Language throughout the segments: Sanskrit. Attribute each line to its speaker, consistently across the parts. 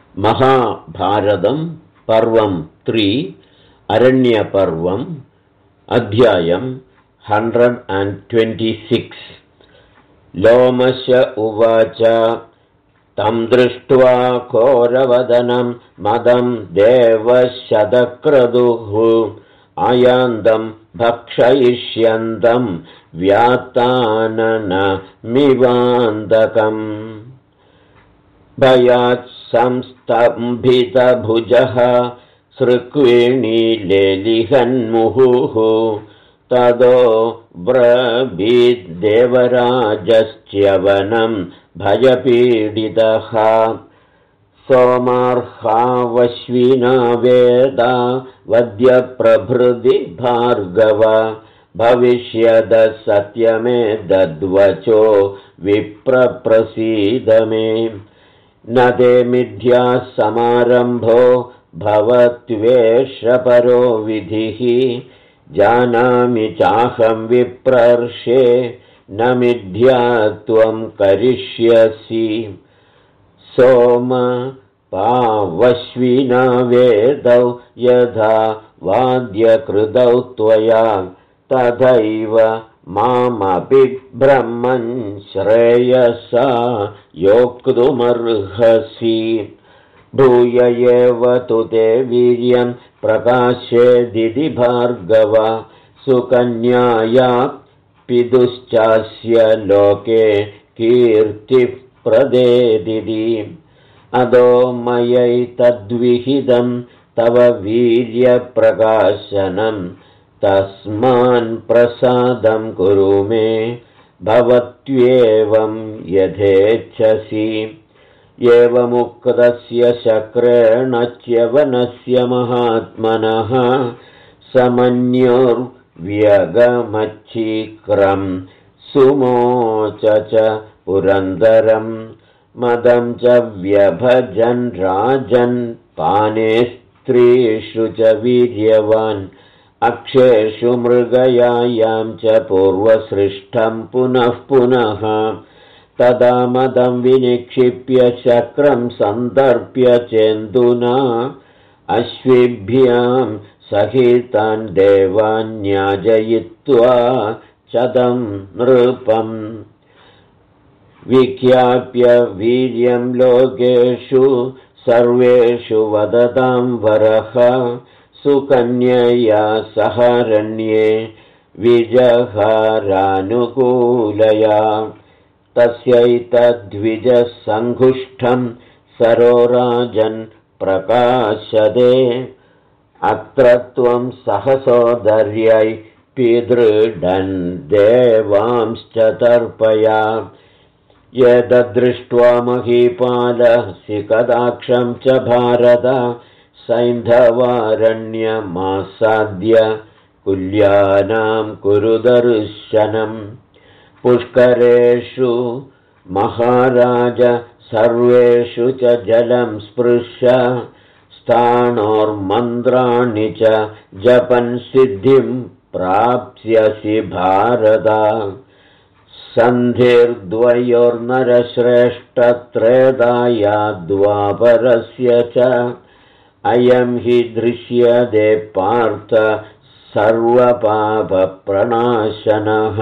Speaker 1: महाभारतं पर्वं 3 अरण्यपर्वम् अध्यायं 126 लोमश उवाच तं दृष्ट्वा घोरवदनं मदं देवशतक्रतुः आयान्तं भक्षयिष्यन्तं व्यात्ताननमिवान्तकम् भयात् संस्तम्भितभुजः सृक्विणीलेलिहन्मुहुः ततो ब्रवीद्देवराजश्च्यवनं भयपीडितः सोमार्हावश्विना वेदा वद्यप्रभृति भार्गव भविष्यदः सत्यमेतद्वचो विप्रप्रसीद मे न ते मिथ्या समारम्भो भवत्वेषपरो विधिः जानामि चाहं विप्रर्षे न मिथ्या त्वं करिष्यसि सोम पावश्विना वेदौ यथा वाद्यकृतौ त्वया तथैव मामपि ब्रह्मन् श्रेयसा योक्तुमर्हसि भूय एव तु ते वीर्यं प्रकाशेदिति भार्गव सुकन्याया पितुश्चास्य लोके कीर्तिः प्रदेदिति अदो मयैतद्विहितं तव वीर्यप्रकाशनं तस्मान् प्रसादं कुरु मे भवत्वेवं यथेच्छसि एवमुक्तस्य शक्रेण च्यवनस्य महात्मनः समन्योर्व्यगमच्छीक्रं सुमोच च पुरन्दरं मदं च व्यभजन् राजन् पाने स्त्रीषु च वीर्यवान् अक्षेषु मृगयायां च पूर्वसृष्टं पुनः पुनः तदा मदं विनिक्षिप्य शक्रं सन्दर्प्य चेन्दुना अश्विभ्यां सहितान् देवान् न्याजयित्वा चदं नृपम् विख्याप्य वीर्यं लोकेषु सर्वेषु वदतां वरः सुकन्यया सहरण्ये विजहारानुकूलया तस्यैतद्विजसङ्घुष्ठं सरोराजन् प्रकाशदे अत्र त्वं सहसोदर्यै पिदृढन् देवांश्च तर्पया यदृष्ट्वा महीपालः सिकदाक्षं च भारत सैन्धवारण्यमासाद्य कुल्यानां कुरु दर्शनम् पुष्करेषु महाराज सर्वेषु च जलं स्पृश्य स्थाणोर्मन्त्राणि च जपन् सिद्धिं प्राप्स्यसि भारत सन्धिर्द्वयोर्नरश्रेष्ठत्रेधाया द्वापरस्य च अयं हि दृश्यते पार्थ सर्वपापप्रणाशनः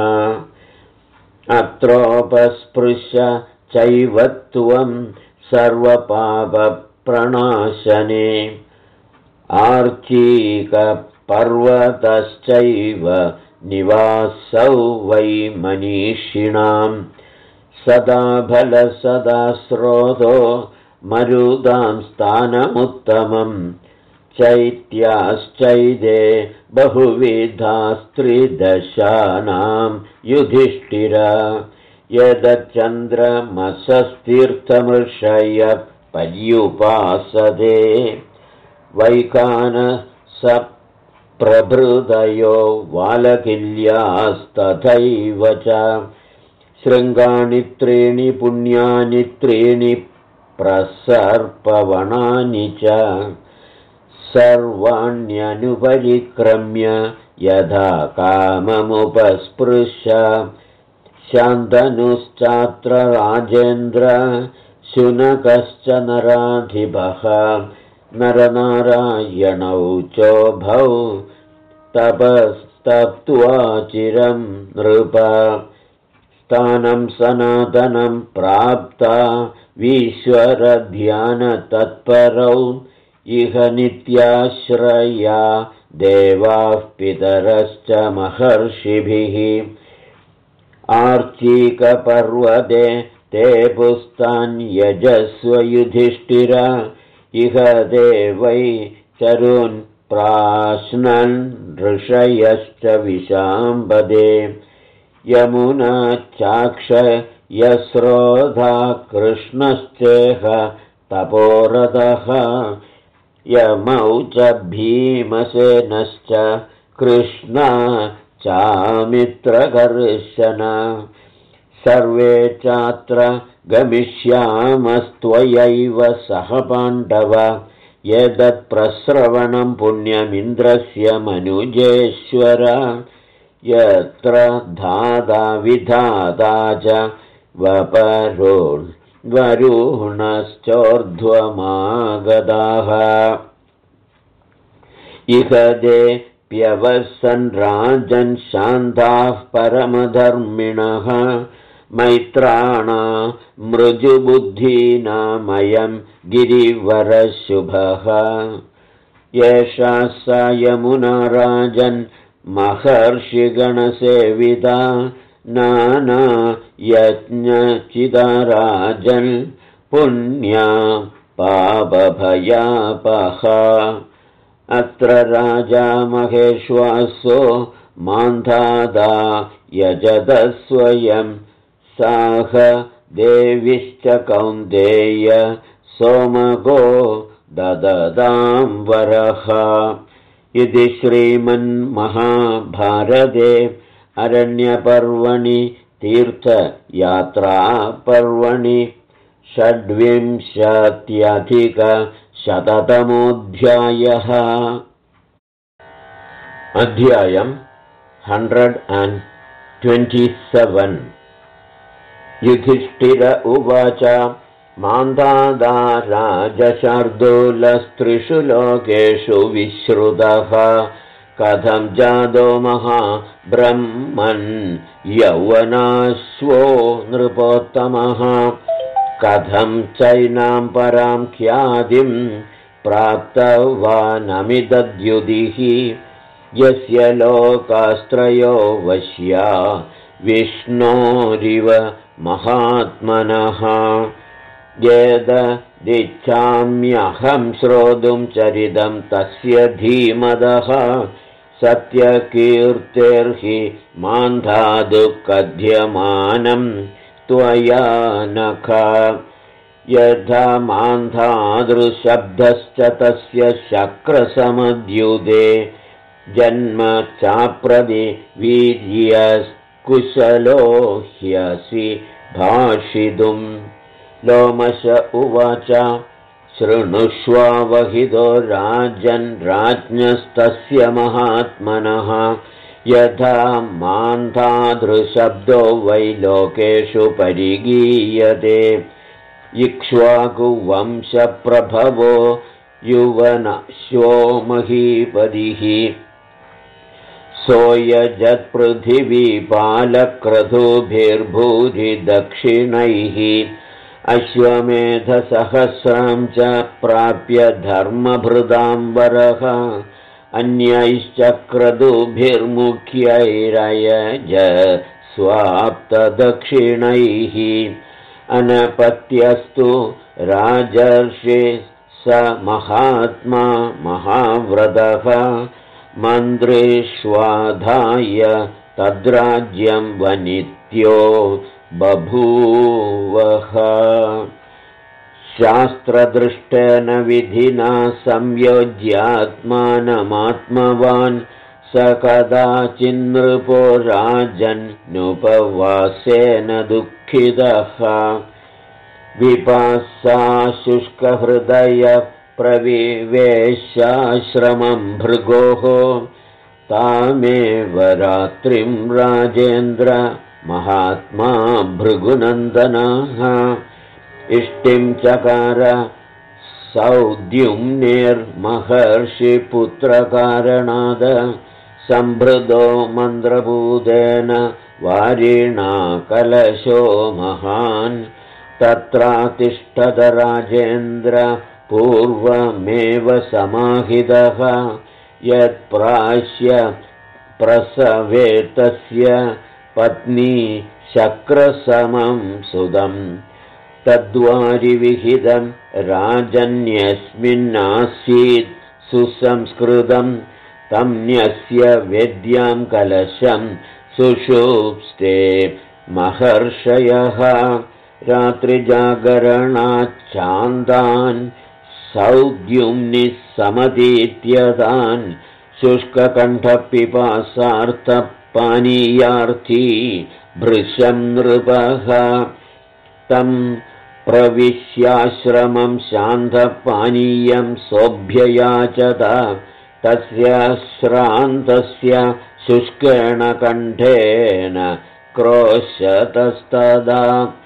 Speaker 1: अत्रोपस्पृश्य चैव त्वं सर्वपापप्रणाशने आर्चीकपर्वतश्चैव निवासौ वै मनीषिणां सदा फलसदा स्रोतो मरुदां स्थानमुत्तमं चैत्याश्चैदे बहुविधास्त्रिदशानां युधिष्ठिर यदच्चन्द्रमसस्तीर्थमृषय पर्युपासते वैखानस प्रभृतयो वालकिल्यास्तथैव च शृङ्गाणि त्रीणि पुण्यानि त्रीणि प्रसर्पवनानि च सर्वाण्यनुपरिक्रम्य यथा काममुपस्पृश्य शान्तनुश्चात्र राजेन्द्र शुनकश्च नराधिपः नरनारायणौ चोभौ तपस्तप्त्वा चिरं नृप स्थानं सनातनं प्राप्ता ईश्वरध्यानतत्परौ इह नित्याश्रया देवाः पितरश्च महर्षिभिः आर्चीकपर्वते ते पुस्तान्यजस्व युधिष्ठिर इह देवै चरुन् प्राश्नन् ऋषयश्च विशाम्बदे यमुना चाक्षयस्रोधा कृष्णश्चेह तपोरतः यमौ च भीमसेनश्च कृष्णा चामित्रकर्षण सर्वे चात्र गमिष्यामस्त्वयैव सह पाण्डव एतत्प्रश्रवणं पुण्यमिन्द्रस्य मनुजेश्वर यत्र धाता विधाता च वरुणश्चोर्ध्वमागताः इह ते प्यवसन् राजन् शान्ताः परमधर्मिणः मैत्राणा मृजुबुद्धीनामयं गिरिवरशुभः एषा सा यमुना राजन् महर्षिगणसेविता नाना यज्ञचिदाराजन् पुण्या पापभयापः अत्र राजा महेश्वासो मान्धाता यजत स्वयं साह देविश्च कौन्तेय सोमगो ददतां वरः इति श्रीमन्महाभारते अरण्यपर्वणि तीर्थयात्रापर्वणि 26अधिकशततमोऽध्यायः अध्यायम् 127 युधिष्ठिर उवाच मान्धाता राजशार्दूलस्त्रिषु लोकेषु विश्रुतः कथं जातो महाब्रह्मन् यौवनाश्वो नृपोत्तमः कथं चैनां परां ख्यातिं प्राप्तवानमिदद्युतिः यस्य लोकास्त्रयो वश्या विष्णोरिव महात्मनः यदिच्छाम्यहं श्रोतुं चरितं तस्य धीमदः सत्यकीर्तेर्हि मान्धातु कथ्यमानं त्वया नख यथा मान्धातृशब्दश्च तस्य शक्रसमद्युते जन्म चाप्रति वीर्यकुशलो ह्यसि भाषितुं लोमश उवाच शृणुष्वावहितो राजन् राज्ञस्तस्य महात्मनः यथा मान्धातृशब्दो वै लोकेषु परिगीयते इक्ष्वाकुवंशप्रभवो युवनाश्वो महीपतिः सोऽयजत्पृथिवीपालक्रतुभिर्भूरि दक्षिणैः अश्वमेधसहस्रां च प्राप्य धर्मभृताम्बरः अन्यैश्च क्रतुभिर्मुख्यैरयज स्वाप्तदक्षिणैः अनपत्यस्तु राजर्षि स महात्मा महाव्रतः मन्त्रिष्वाधाय तद्राज्यं वनित्यो बभूवः शास्त्रदृष्टेन विधिना संयोज्यात्मानमात्मवान् स कदाचिन्नृपो राजन्नुपवासेन दुःखितः विपासा शुष्कहृदय प्रविवेशाश्रमं भृगोः तामेव रात्रिं राजेन्द्र महात्मा भृगुनन्दनः इष्टिं चकार सौद्युम्नेर्महर्षिपुत्रकारणाद सम्भृदो मन्द्रभूतेन वारिणा कलशो महान् तत्रातिष्ठत राजेन्द्र पूर्वमेव समाहितः यत्प्राश्य प्रसवे तस्य पत्नी शक्रसमं सुदम् तद्वारिविहितं राजन्यस्मिन्नासीत् सुसंस्कृतं तं न्यस्य वेद्यां कलशं सुषुप्स्ते महर्षयः रात्रिजागरणाच्छान्तान् सौद्युम्निस्समतीत्यतान् शुष्ककण्ठपिपासार्थपानीयार्थी भृशं नृपः तं प्रविश्याश्रमं शान्तपानीयं सोऽभ्ययाचत तस्य श्रान्तस्य शुष्केण कण्ठेन क्रोशतस्तदा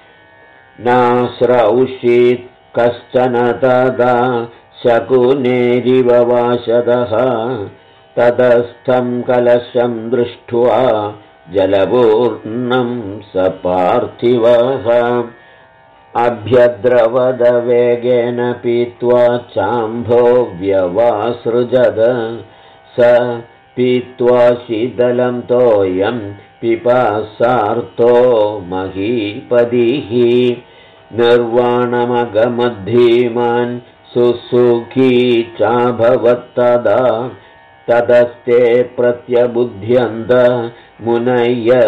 Speaker 1: नाश्रौषीत् कश्चन तदा शकुनेरिव वाशदः ततस्थं कलशं दृष्ट्वा जलपूर्णं स पार्थिवः अभ्यद्रवदवेगेन पीत्वा चाम्भो व्यवासृजद स पीत्वा शीतलं तोयं पिपासार्तो महीपतिः निर्वाणमगमद्धीमान् सुसुखी चाभवत्तदा ततस्ते प्रत्यबुध्यन्त मुनयः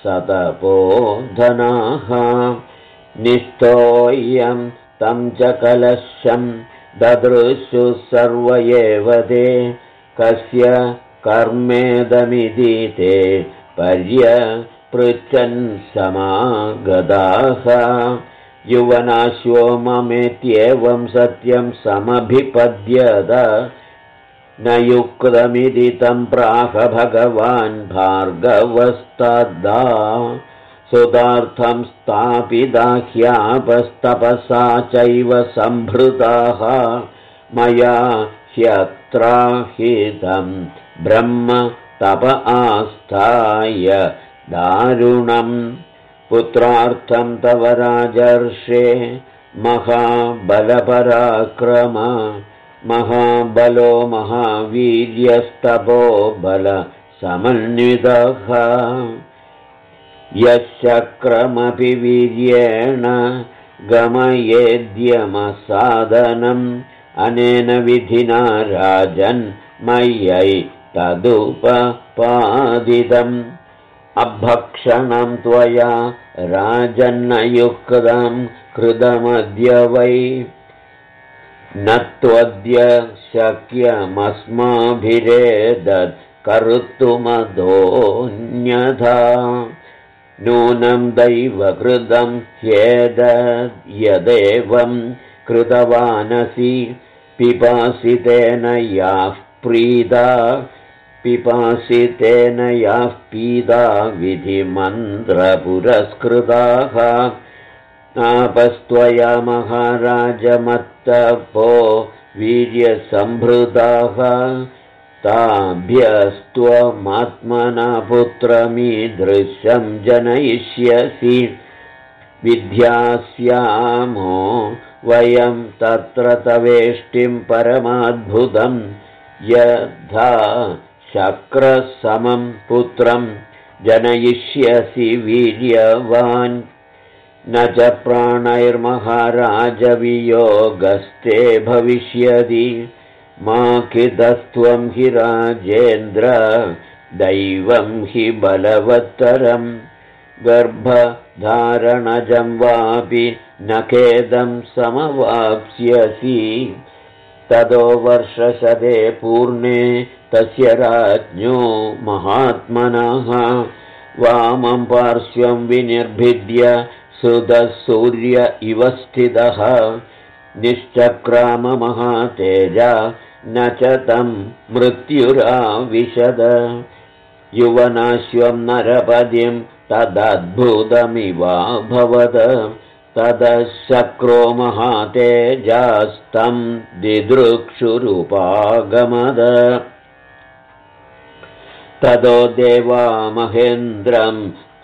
Speaker 1: सतपोधनाः निष्ठोऽयं तं च कलशं ददृशुः सर्व एव ते कस्य कर्मेदमिति ते पर्यपृच्छन् समागताः युवनाश्वो ममेत्येवं सत्यं समभिपद्यत न युक्तमिति तं प्राह भगवान् भार्गवस्तदा सुतार्थं स्थापिता ह्यापस्तपसा चैव सम्भृताः मया ह्यत्राहितं ब्रह्म तप आस्थाय दारुणं पुत्रार्थं तव राजर्षे महाबलपराक्रम महाबलो महावीर्यस्तपो बलसमन्वितः यशक्रमपि वीर्येण गमयेद्यमसाधनम् अनेन विधिना राजन् मय्यै तदुपपादितम् अभक्षणं त्वया राजन्नयुक्तं कृतमद्य वै न त्वद्य शक्यमस्माभिरेदत् कर्तुमदोऽन्यथा नूनं दैवकृतं ह्येतद्यदेवं कृतवानसि पिपासितेन याः पीदा विधिमन्त्रपुरस्कृताः आपस्त्वया महाराजमत्तपो वीर्यसम्भृताः ताभ्यस्त्वमात्मना पुत्रमीदृशं जनयिष्यसि विद्यास्यामो वयं तत्र तवेष्टिं परमाद्भुतं यथा शक्रसमं पुत्रं जनयिष्यसि वीर्यवान् न च प्राणैर्महाराजवियोगस्ते भविष्यति मा कितस्त्वं हि राजेन्द्र दैवं हि बलवत्तरं गर्भधारणजं वापि न खेदं समवाप्स्यसि ततो वर्षशते पूर्णे तस्य राज्ञो महात्मनः वामं पार्श्वं विनिर्भिद्य सुतः सूर्य इव स्थितः निश्चक्राम महातेजा न च तं मृत्युराविशद युवनाश्वं नरपदिं तदद्भुतमिवाभवद ततः शक्रो महातेजास्तं दिदृक्षुरुपागमद ततो देवा महेन्द्रं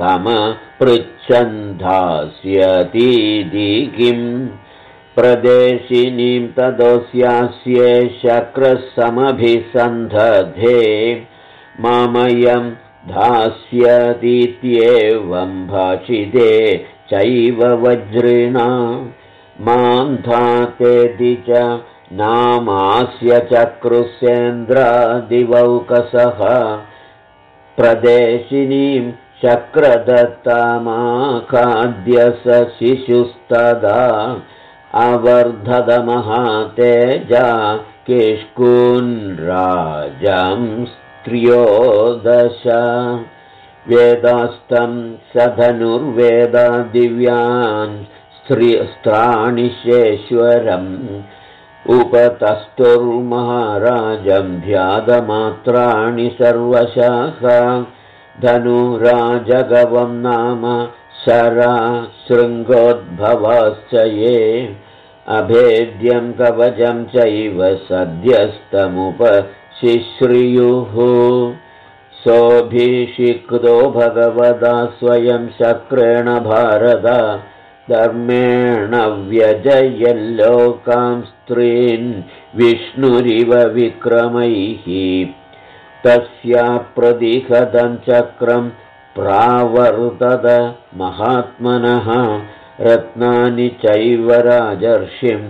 Speaker 1: तमपृच्छन्धास्यतीति किम् प्रदेशिनीं तदोऽस्यास्ये शक्रसमभिसन्धधे मामयं धास्यतीत्येवं भाषिते चैव वज्रिणा मां धातेति च नामास्य चक्रुसेन्द्रादिवौकसः प्रदेशिनीं शक्रदत्तामाखाद्य स शिशुस्तदा अवर्धदमहातेजा किष्कुन्राजं स्त्रियोदश वेदास्तं स धनुर्वेदा दिव्यान् स्त्राणिशेश्वरम् उपतस्तुर्महाराजं ध्यादमात्राणि सर्वशः धनुराजगवं नाम शरा शृङ्गोद्भवाश्च ये अभेद्यं कवचं चैव सद्यस्तमुपशिश्रियुः सोऽभिषिक्तो भगवदा स्वयं शक्रेण भारत धर्मेण व्यजयल्लोकां स्त्रीन् विष्णुरिव विक्रमैः तस्या प्रतिहतं चक्रं प्रावर्तत महात्मनः रत्नानि चैव राजर्षिं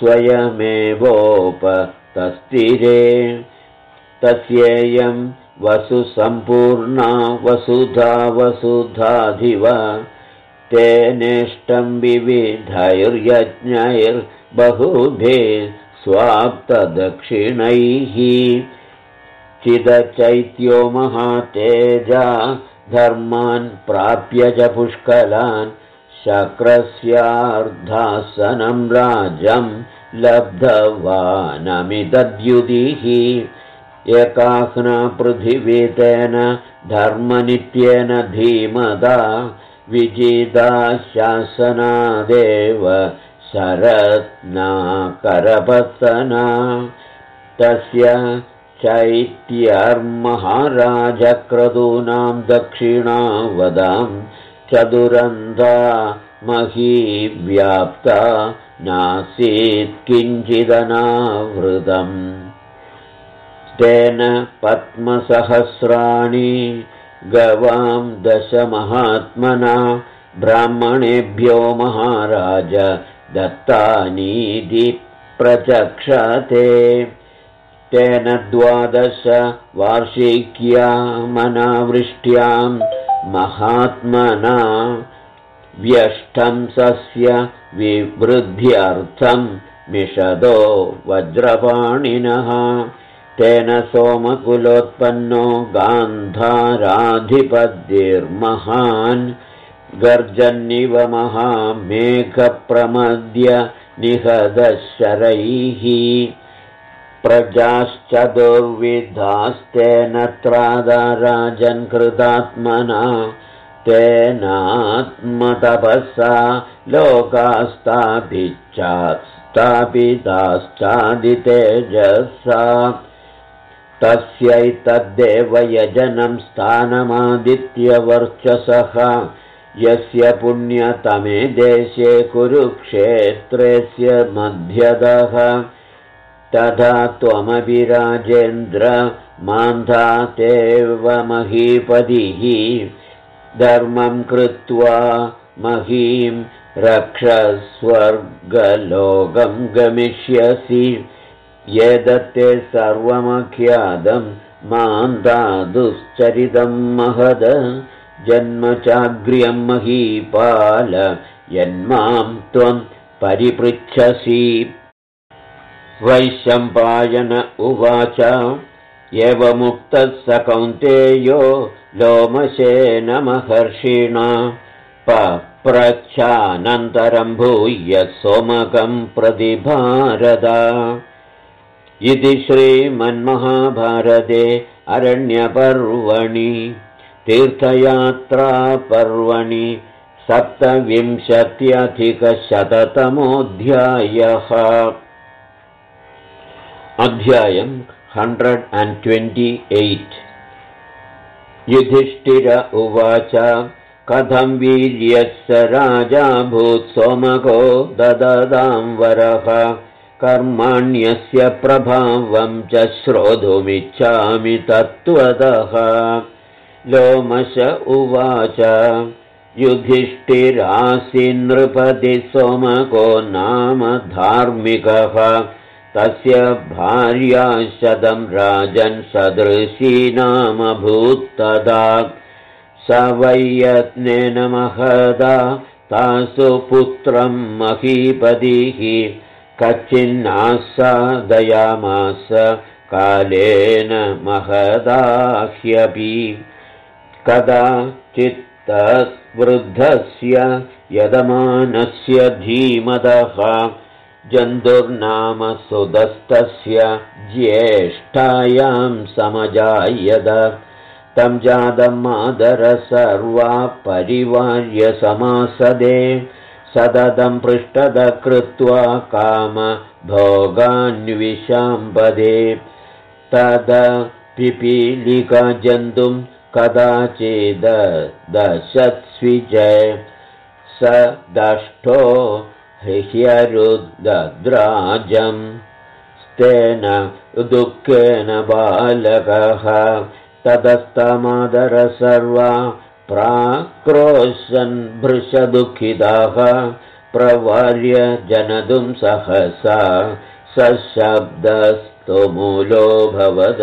Speaker 1: स्वयमेवोपतस्तिरे तस्येयं वसुसम्पूर्णा वसुधा वसुधाधिव तेनेष्टं विविधैर्यज्ञैर्बहुभिः स्वाप्तदक्षिणैः चिदचैत्यो महातेजा धर्मान् प्राप्य च पुष्कलान् शक्रस्यार्धासनं राजं लब्धवानमिदद्युतिः एकाह्ना पृथिवी तेन धर्मनित्येन धीमदा विजिता शासनादेव शरत्ना करपत्तना तस्य चैत्यर्महाराजक्रतूनां दक्षिणावदां चतुरन्धा मही व्याप्ता नासीत् किञ्चिदनावृतम् तेन पद्मसहस्राणि गवां दशमहात्मना ब्राह्मणेभ्यो महाराज दत्तानीति प्रचक्षते तेन 12 वार्षिक्यामनावृष्ट्यां महात्मना व्यष्टं सस्य विवृद्ध्यर्थं मिषदो वज्रपाणिनः तेन सोमकुलोत्पन्नो गान्धाराधिपतिर्महान् गर्जन्निव महामेघप्रमद्य निहदशरैः प्रजाश्चतुर्विधास्तेन त्रादाराजन् कृतात्मना तेनात्मतपसा लोकास्तापिताश्चादितेजसा तस्यैतद्देवयजनं स्थानमादित्यवर्चसः यस्य पुण्यतमे देशे कुरुक्षेत्रस्य मध्यतः तथा त्वमपि राजेन्द्र मान्धातेव महीपतिः धर्मं कृत्वा महीं रक्षस्वर्गलोकं गमिष्यसि एतत्ते सर्वमख्यातं मान्धादुश्चरितं महद जन्म चाग्र्यं महीपाल यन्मां त्वं परिपृच्छसि वैशम्पायन उवाच एवमुक्तः स कौन्तेयो लोमशेन महर्षिणा पप्रच्छानन्तरं भूय सोमकं प्रति भारत इति श्रीमन्महाभारते अरण्यपर्वणि तीर्थयात्रापर्वणि सप्तविंशत्यधिकशततमोऽध्यायः। अध्यायम् 128। युधिष्ठिर उवाच कथं वीर्यस्य राजाभूत् सोमको दददां वरः कर्माण्यस्य प्रभावं च श्रोतुमिच्छामि तत्त्वतः। लोमश उवाच युधिष्ठिरासि नृपति सोमको नाम धार्मिकः तस्य भार्या 100 राजन् सदृशी नामभूत्तदा स वै यत्नेन महदा तासु पुत्रं महीपतिः कच्चिन्नासादयामास कालेन महदाह्यपि कदाचित्तवृद्धस्य यदमानस्य धीमतः जन्तुर्नाम सुदस्तस्य ज्येष्ठायां समजायत तं जातं मादर सर्वा परिवार्य समासदे सततं पृष्ठद कृत्वा काम भोगान्विशाम्पदे तद पिपीलिका जन्तुं कदाचिदशत्स्विजय स दष्टो ह्यरुदद्राजं स्तेन दुःखेन बालकः ततस्तमादर सर्वा प्राक्रोशन् भृशदुःखिताः प्रवार्य जनदुं सहसा सशब्दस्तुमूलोऽभवद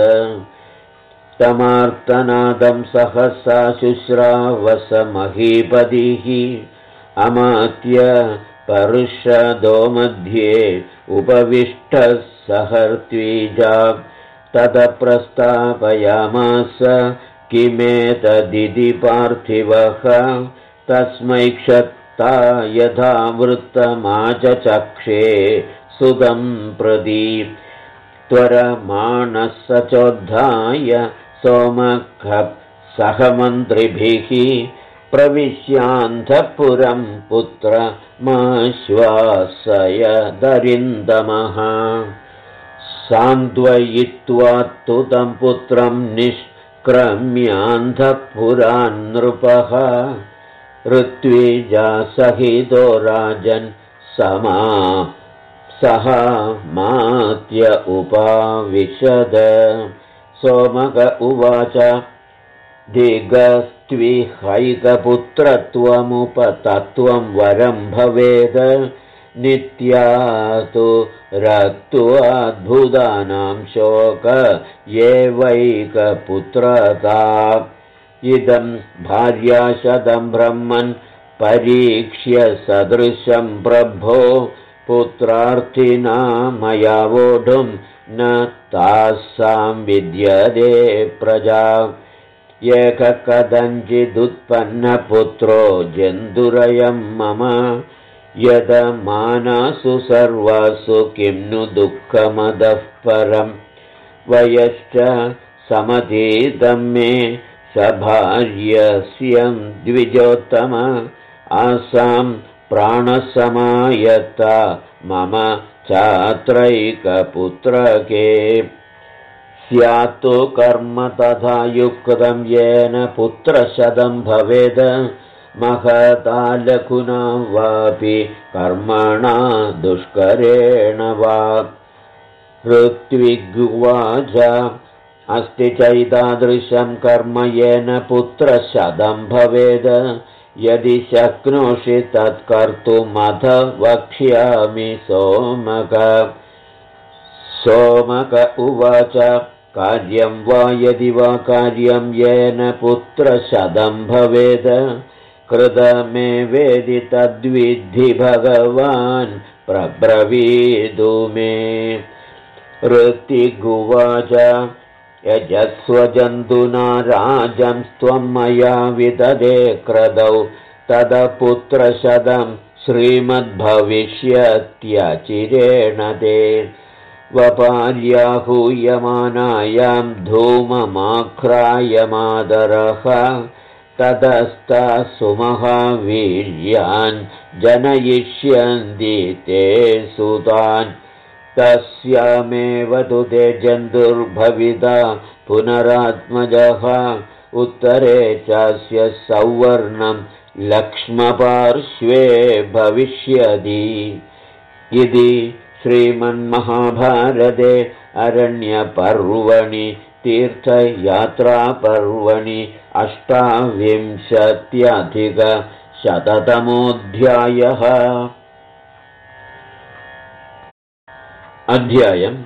Speaker 1: तमार्तनादं सहसा शुश्रावस महीपतिः अमात्य पर्षदो मध्ये उपविष्टः सहर्त्वीजा ततप्रस्तापयामास किमेतदिति पार्थिवः तस्मै क्षत्ता यथा वृत्तमाचचक्षे सुतं प्रति त्वरमाणः सचोद्धाय सोमकः सहमन्त्रिभिः प्रविश्यान्धपुरं पुत्रमाश्वासयदरिन्दमः सान्त्वयित्वा तु तं पुत्रं निष्क्रम्यान्धपुरान् नृपः ऋत्विजा सहितो राजन् सहामात्य उपाविशद सोमक उवाच दिगस्त्विहैकपुत्रत्वमुपतत्वं वरं भवेद नित्या तु रक्त्वाद्भुतानां शोक एवैकपुत्रता इदं भार्याशतं ब्रह्मन् परीक्ष्य सदृशं प्रभो पुत्रार्थिना मया वोढुं न तासां विद्यते प्रजा एककदञ्चिदुत्पन्नपुत्रो जन्तुरयं मम यदमानासु सर्वासु किं नु दुःखमदः परं वयश्च समतीतं मे सभार्यस्यं द्विजोत्तम आसां प्राणसमायता मम चात्रैकपुत्रके स्यात्तु कर्म तथा युक्तं येन पुत्रशतं भवेद महता लघुना वापि कर्मणा दुष्करेण वा ऋत्विगुवाच अस्ति चैतादृशं कर्म येन पुत्रशतं भवेद यदि शक्नोषि तत्कर्तुमथ वक्ष्यामि सोमक उवाच कार्यं वा यदि वा कार्यं येन पुत्रशतं भवेद कृतमे वेदि तद्विद्धि भगवान् प्रब्रवीदु मे ऋत्विगुवाच यजस्वजन्तुना राजं त्वं मया विदधे क्रदौ तदपुत्रशतं श्रीमद्भविष्यत्यचिरेण ते वपार्याहूयमानायां धूममाख्रायमादरः ततस्ता सुमहावीर्यान् जनयिष्यन्ति ते सुतान् तस्यामेव तु ते जन्तुर्भविता पुनरात्मजः उत्तरे चास्य सौवर्णं लक्ष्मपार्श्वे भविष्यति इति श्रीमन्महाभारते अरण्यपर्वणि तीर्थयात्रापर्वणि 28-अधिकशततमोऽध्यायः। अध्यायम्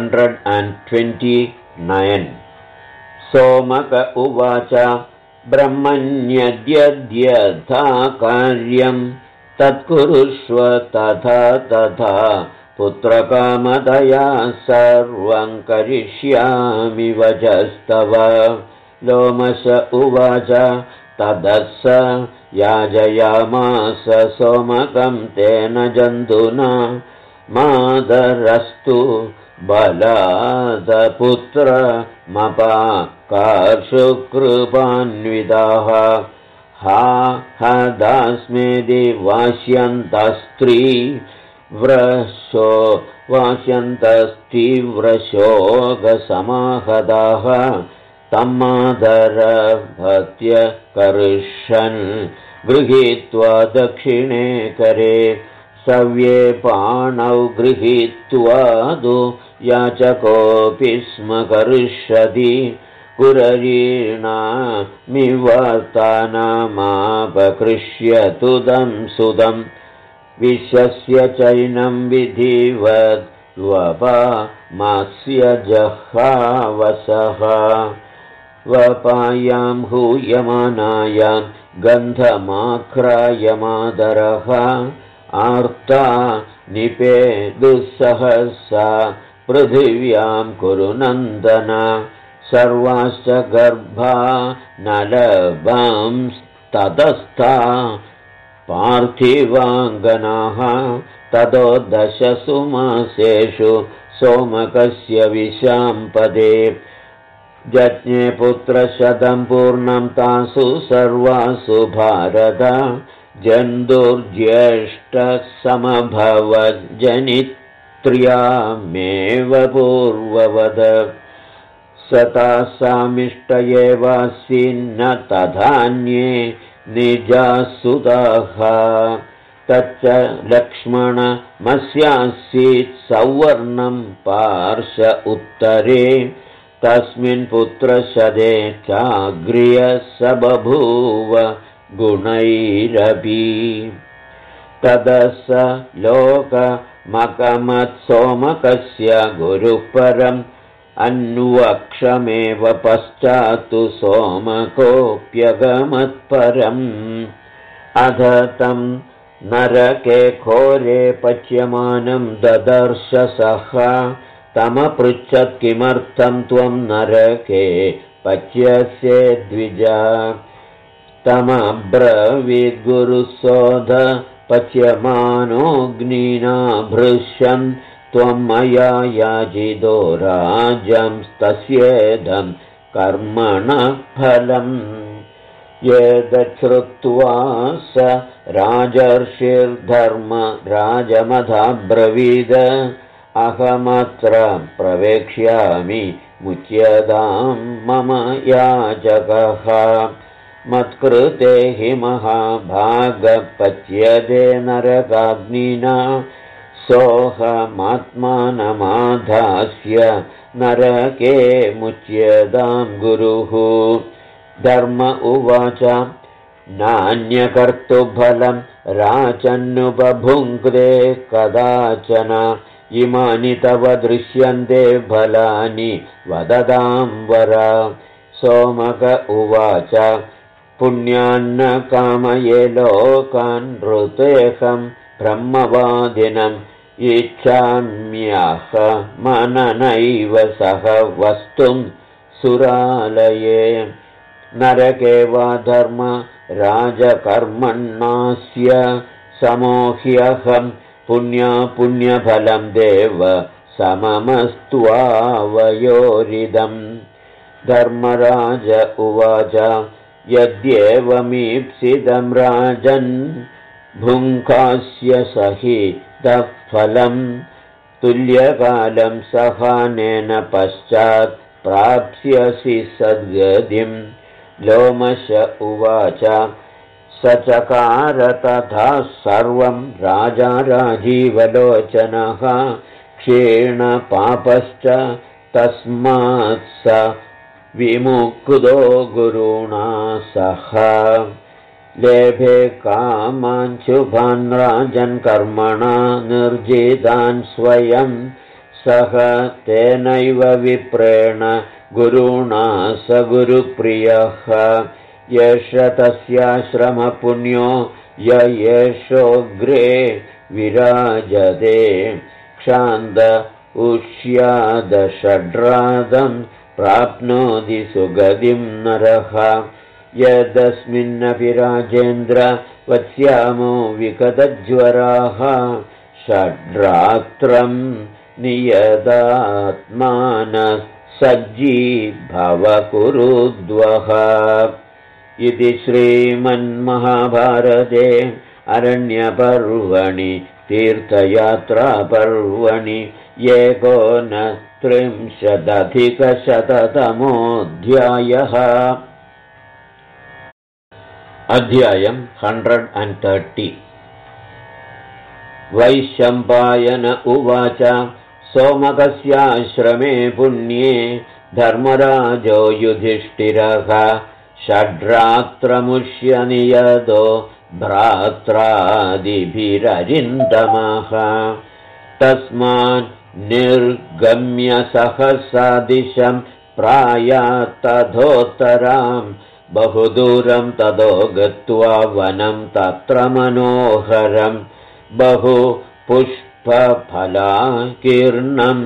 Speaker 1: 129। सोमक उवाच ब्रह्मण्यद्यथा कार्यं तत्कुरुष्व तथा तथा पुत्रकामतया सर्वं करिष्यामि वचस्तव। लोमश उवाच ततः स याजयामास सोमकं तेन जन्तुना मादरस्तु बलादपुत्रमपाकार्षुकृपान्विताः हा हदास्मेदि वास्यन्तस्त्री वास्यन्तस्तीव्रशोकसमाहताः तम्मादरभत्य कर्षन् गृहीत्वा दक्षिणे करे सव्ये पाणौ गृहीत्वा तु याचकोऽपि स्म कर्षति कुररीणामिवर्तानामापकृष्यतु तं सुतं विश्वस्य चैनं विधिवद्वपामास्य जहावसः वपायां हूयमानायां गन्धमाख्रायमादरः आर्ता निपेदुस्सहसा पृथिव्यां कुरु नन्दन सर्वाश्च गर्भा नलभांस्ततस्था पार्थिवाङ्गनाः ततो 10 मासेषु सोमकस्य विशाम्पदे जज्ञे पुत्रशतं पूर्णं तासु सर्वासु भारत जन्तुर्ज्येष्ठसमभवज्जनित्र्यामेव पूर्ववद स तासामिष्ट एवासीन्न तथान्ये निजासुताः तच्च लक्ष्मणमस्यासीत् सौवर्णं पार्श्व उत्तरे तस्मिन् पुत्रशदे चाग्र्यः स बभूव गुणैरपि ततः स लोकमकमत्सोमकस्य गुरुः परम् अन्वक्षमेव पश्चात्तु सोमकोऽप्यगमत्परम् अध तं नरके घोरे पच्यमानं ददर्श सः तमपृच्छत् किमर्थं त्वं नरके पच्यसे द्विज तमब्रवीद्गुरुसोध पच्यमानोऽग्निना भृश्यन् त्वं मया याजितो राजंस्तस्येदं कर्मणः फलम् यदश्रुत्वा स राजर्षिर्धर्मराजमथाब्रवीद अहमत्र प्रवेक्ष्यामि मुच्यतां मम याचकः मत्कृते हि महाभागपच्यते नरकाग्निना सोऽहमात्मानमाधास्य नरके मुच्यतां गुरुः धर्म उवाच नान्यकर्तुफलं राजन्नुपभुङ्क्ते कदाचन इमानि तव दृश्यन्ते फलानि वदतां वर सोमक उवाच पुण्यान्न कामये लोकान् ऋतेऽहं ब्रह्मवादिनम् इच्छाम्यहमननैव सह वस्तुं सुरालये नरके वा धर्म राजकर्मण्णास्य समोह्यहं पुण्यफलं देव सममस्त्वावयोरिदम् धर्मराज उवाच यद्येवमीप्सितं राजन् भुङ्कास्य सहितः फलम् तुल्यकालं सहानेन पश्चात् प्राप्स्यसि सद्गतिम् लोमश उवाच स चकार तथा सर्वं राजा राजीवलोचनः क्षीणपापश्च तस्मात् स विमुक्तो गुरुणा सह लेभे कामान् शुभान् राजन् कर्मणा निर्जितान् स्वयं सह तेनैव विप्रेण गुरुणा स गुरुप्रियः येष तस्याश्रमपुण्यो य एषोऽग्रे विराजते क्षान्त उष्यादषड्रादं प्राप्नोति सुगतिं नरः यदस्मिन्नपि राजेन्द्र वत्स्यामो विगतज्वराः षड्रात्रं नियतात्मानः सज्जी भव कुरुद्वः इति श्रीमन्महाभारते अरण्यपर्वणि तीर्थयात्रापर्वणि 39अधिकशततमोऽध्यायः। अध्यायम् 130। वैशम्पायन उवाच सोमकस्याश्रमे पुण्ये धर्मराजो युधिष्ठिरः षड्रात्रमुष्यनियतो भ्रात्रादिभिररिन्दमः तस्मात् निर्गम्य सहसा दिशं प्रायात्तथोत्तरां बहुदूरं ततो गत्वा वनं तत्र मनोहरं बहु पुष्पफलाकीर्णं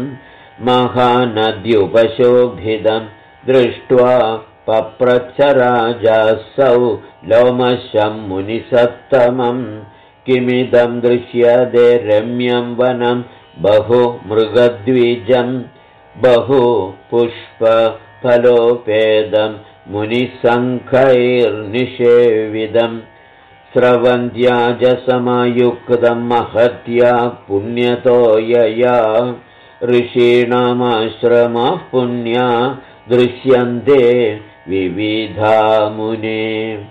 Speaker 1: महानद्युपशोभितं दृष्ट्वा पप्रच्छ राजासौ लोमशं मुनिसत्तमं किमिदं दृश्यते रम्यं वनं बहु मृगद्विजं बहु पुष्पफलोपेदं मुनिसङ्खैर्निषेविदं स्रवन्त्याजसमयुक्तं महत्या पुण्यतो यया ऋषीणामाश्रमाः पुण्या दृश्यन्ते विविधा मुने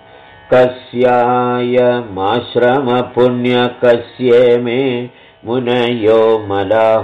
Speaker 1: कस्यायमाश्रमपुण्यकस्ये मुनयो मलाः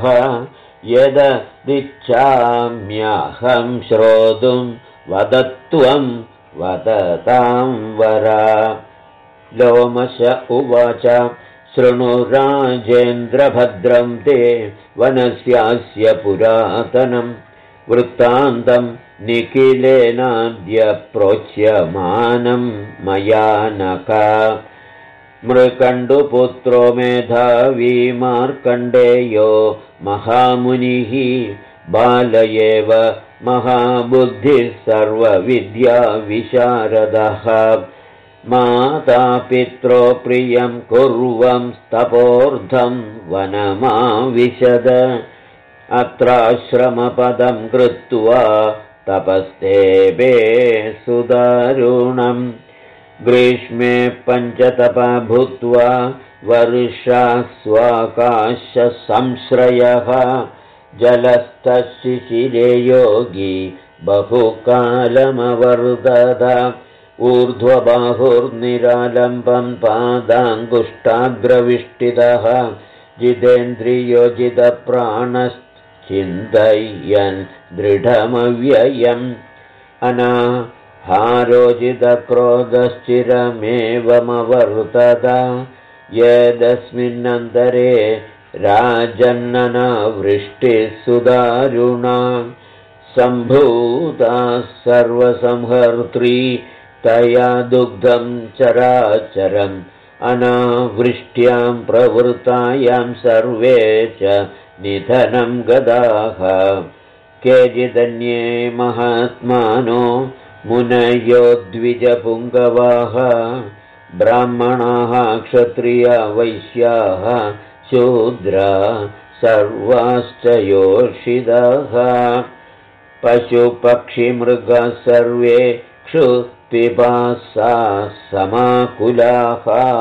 Speaker 1: यददिच्छाम्यहं श्रोतुं वदत्वं वदतां वरा लोमश उवाच शृणु राजेन्द्रभद्रं ते वनस्यास्य पुरातनं वृत्तान्तं निखिलेनाद्य प्रोच्यमानं मया नख मृकण्डुपुत्रो मेधावी मार्कण्डेयो महामुनिः बाल एव महाबुद्धिः सर्वविद्याविशारदः मातापित्रो प्रियं कुर्वं तपोर्धं वनमाविशद अत्राश्रमपदं कृत्वा तपस्तेपे सुदारुणम् ग्रीष्मे पञ्चतपा भूत्वा वर्षास्वाकाशसंश्रयः जलस्थशिशिरे योगी बहुकालमवर्तत ऊर्ध्वबाहुर्निरालम्बं पादाङ्गुष्ठाग्रविष्टितः जितेन्द्रियोजितप्राणश्चिन्तयन् दृढमव्ययम् अनाहारोजितक्रोधश्चिरमेवमवर्तत यदस्मिन्नन्तरे राजन्ननावृष्टिः सुदारुणा सम्भूता सर्वसंहर्त्री तया दुग्धं चराचरम् अनावृष्ट्यां प्रवृत्तायां सर्वे च निधनं गदाः केचिदन्ये महात्मानो मुनयो द्विजपुङ्गवाः ब्राह्मणाः क्षत्रिया वैश्याः शूद्रा सर्वाश्च योषिताः पशुपक्षिमृगाः सर्वे क्षुत्पिपासा समाकुलाः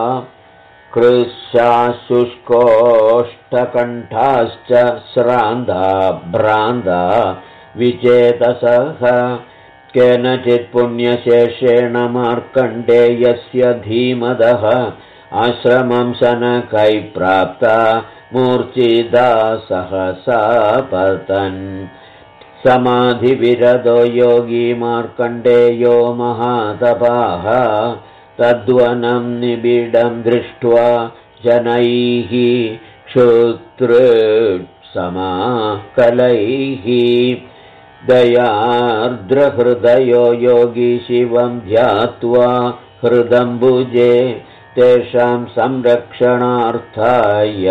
Speaker 1: कृशाशुष्कोष्ठकण्ठाश्च श्रान्ता भ्रान्ता विचेतसः केनचित् पुण्यशेषेण मार्कण्डेयस्य धीमदः आश्रमं शनकैः प्राप्ता मूर्छिता सहसा पतन् समाधिविरदो योगी मार्कण्डेयो महातपाः तद्वनं निबिडं दृष्ट्वा जनैः क्षुत्रुसमाकलैः दयार्द्रहृदयो योगी शिवं ध्यात्वा हृदम्बुजे तेषां संरक्षणार्थाय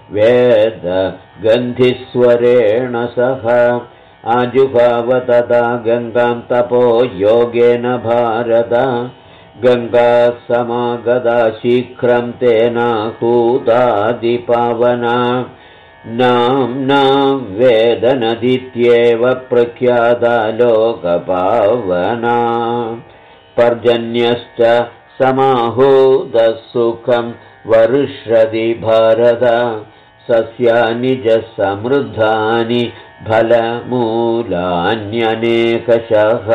Speaker 1: वेदगन्धिस्वरेण सह आजुभाव तदा गङ्गां तपो योगेन भारत गङ्गा समागता शीघ्रं तेनाहूतादिपावना नाम्ना वेदनदित्येव प्रख्याता लोकपावना पर्जन्यश्च समाहूतः सुखं वर्षति भारत सस्यानि च समृद्धानि फलमूलान्यनेकशः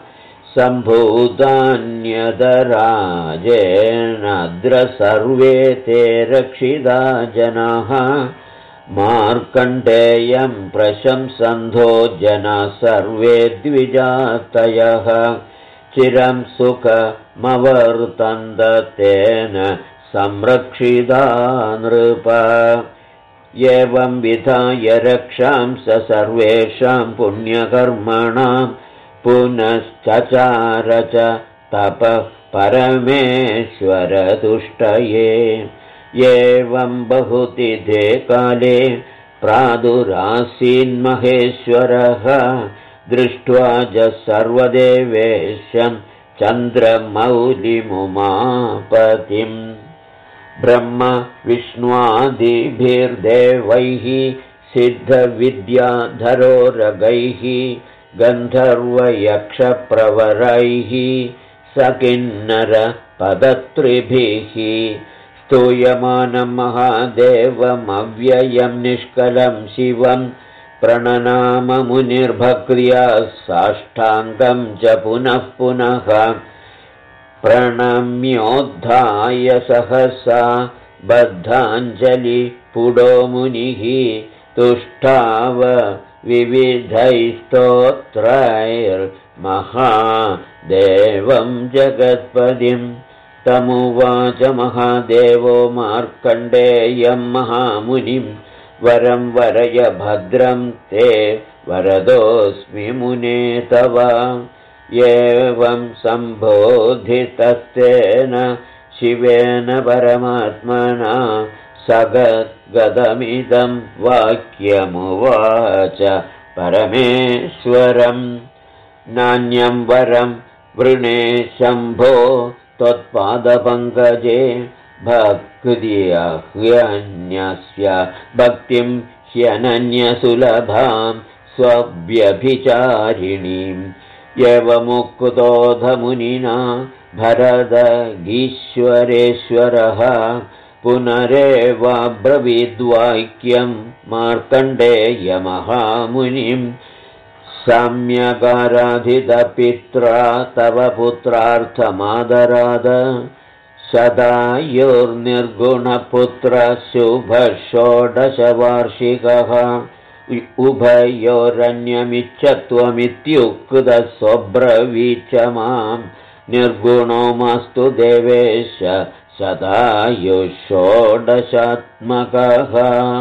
Speaker 1: सम्भूतान्यदराजेनाद्र सर्वे ते रक्षिता जनाः मार्कण्डेयं प्रशंसन्तो जनाः सर्वे द्विजातयः चिरं सुखमवर्तन्त तेन संरक्षिता नृप एवं विधाय रक्षांस सर्वेषां पुण्यकर्मणां पुनश्चचार च तपः परमेश्वरतुष्टये एवं बहुतिथे काले प्रादुरासीन्महेश्वरः दृष्ट्वा च सर्वदेवेशं चन्द्रमौलिमुमापतिम् ब्रह्म विष्णुआदिभिर्देवैः सिद्धविद्याधरोरगैः गन्धर्वयक्षप्रवरैः सकिन्नरपदत्रिभिः स्तूयमानं महादेवमव्ययं निष्कलं शिवं प्रणनाममुनिर्भक्त्या साष्टाङ्गं च पुनः पुनः प्रणम्योद्धाय सहसा बद्धाञ्जलिपुडो मुनिः तुष्टाव विविधैस्तोत्रैर्महादेवं जगत्पतिं तमुवाच महादेवो मार्कण्डेयं महामुनिं वरं वरय भद्रं ते वरदोऽस्मि मुने तव एवं सम्बोधितस्तेन शिवेन परमात्मना सगद्गदमिदं वाक्यमुवाच परमेश्वरं नान्यं वरं वृणे शम्भो त्वत्पादपङ्कजे भक्तिह्यन्यस्य भक्तिं ह्यनन्यसुलभां स्वव्यभिचारिणीम् एवमुक्तोऽधमुनिना भरदगीश्वरेश्वरः पुनरेवाब्रवीद्वाक्यं मार्कण्डेयमहामुनिं सम्यगाराधितपित्रा तव पुत्रार्थमादराद शतायुर्निर्गुणपुत्र शुभषोडशवार्षिकः उभयोरन्यमिच्छत्वमित्युक्तस्वब्रवीच मां निर्गुणो मास्तु देवेश शतायुषोडशात्मकः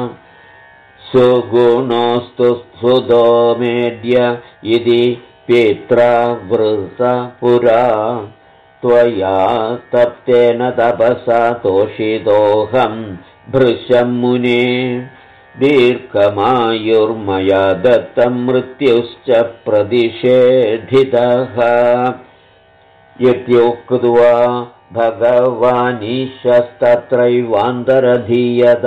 Speaker 1: सुगुणोस्तु सुदो मेद्य इति पित्रा वृता पुरा त्वया तप्तेन तपसा तोषितोऽहं भृशं मुने दीर्घमायुर्मया दत्तं मृत्युश्च प्रतिषेधितः इत्युक्त्वा भगवानीशस्तत्रैवान्तरधीयत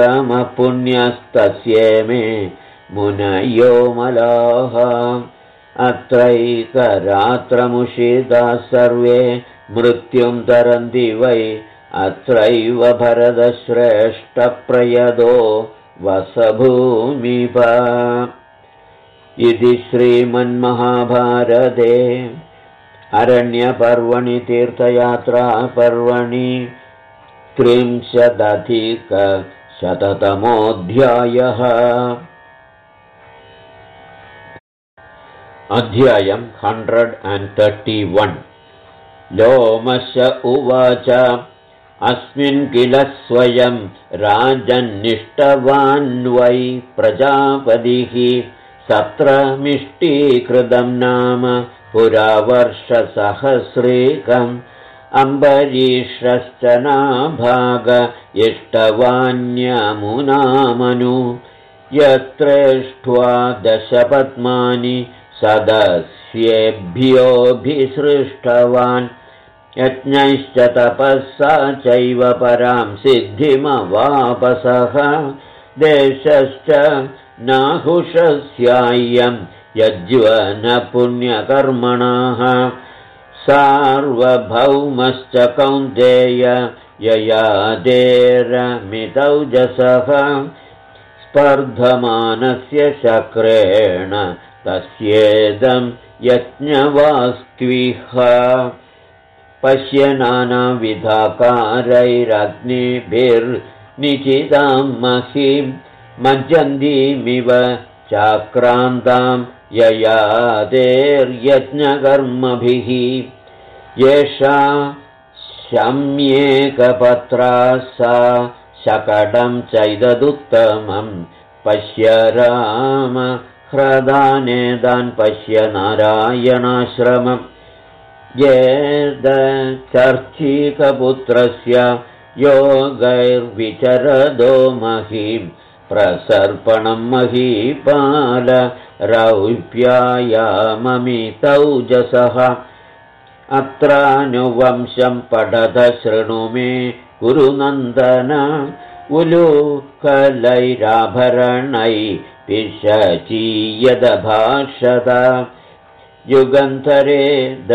Speaker 1: तस्यायमाश्रमपुण्यस्तस्ये मे मुनयो मलाः अत्रैकरात्रमुषिताः सर्वे मृत्युं तरन्ति वै अत्रैव भरतश्रेष्ठप्रयदो वसभूमिप इति श्रीमन्महाभारते अरण्यपर्वणि तीर्थयात्रापर्वणि 30+100तमोऽध्यायः। अध्यायम् 131। लोमश उवाच अस्मिन् किल स्वयं राजन्निष्टवान् वै प्रजापतिः सत्रमिष्टीकृतं नाम पुरा वर्षसहस्रेकम् अम्बरीषश्च नाभाग इष्टवान्यमुनामनु यत्रेष्ट्वा 10 पद्मानि सदस्येभ्योऽभिसृष्टवान् यज्ञैश्च तपःसा चैव परां सिद्धिमवापसः देशश्च नाहुषस्यायं यज्वनपुण्यकर्मणाः सार्वभौमश्च कौन्तेय ययादेरमितौजसः स्पर्धमानस्य शक्रेण तस्येदं यज्ञवास्त्विह पश्य नानाविधाकारैरग्निभिर्निचितां महीं मज्जन्तीमिव चाक्रान्तां ययादेर्यज्ञकर्मभिः येषा शम्येकपत्रा सा शकटं चैददुत्तमं पश्य राम ह्रदानेदान् पश्य नारायणाश्रमम् येदचर्चिकपुत्रस्य योगैर्विचरदो महीं प्रसर्पणं महीपाल रौप्यायाममितौजसः अत्रानुवंशं पठत शृणु मे कुरुनन्दन उलूकलैराभरणै पिशचीयदभाषत युगन्धरे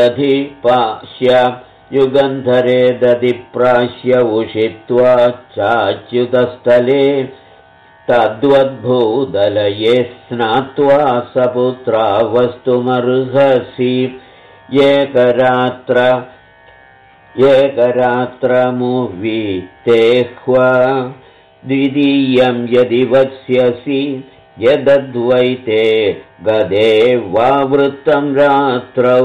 Speaker 1: दधिप्राश्य उषित्वा चाच्युतस्थले तद्वद्भूदलये स्नात्वा सपुत्रा वस्तुमर्हसि एकरात्रमुवीतेह्व द्वितीयं यदि वत्स्यसि यदद्वैते गदे वा वृत्तं रात्रौ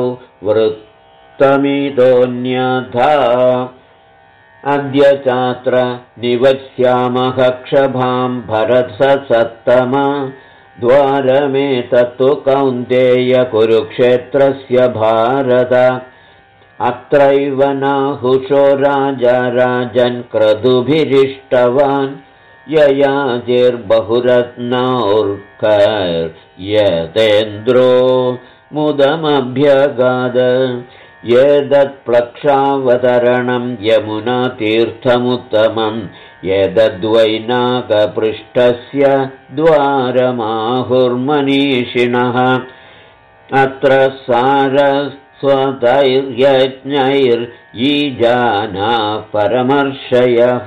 Speaker 1: वृत्तमिदोऽन्यथा अद्य चात्र निवत्स्यामः क्षभां भरतसत्तम द्वारमेतत्तु कौन्तेय कुरुक्षेत्रस्य भारत अत्रैव नाहुषो राजा राजन् क्रतुभिरिष्टवान् ययाजिर्बहुरत्नौर्कयतेन्द्रो मुदमभ्यगाद एतत्प्लक्षावतरणं यमुनातीर्थमुत्तमं एतद्वैनाकपृष्ठस्य द्वारमाहुर्मनीषिणः अत्र सारस्वतैर्यज्ञैर्यीजाना परमर्षयः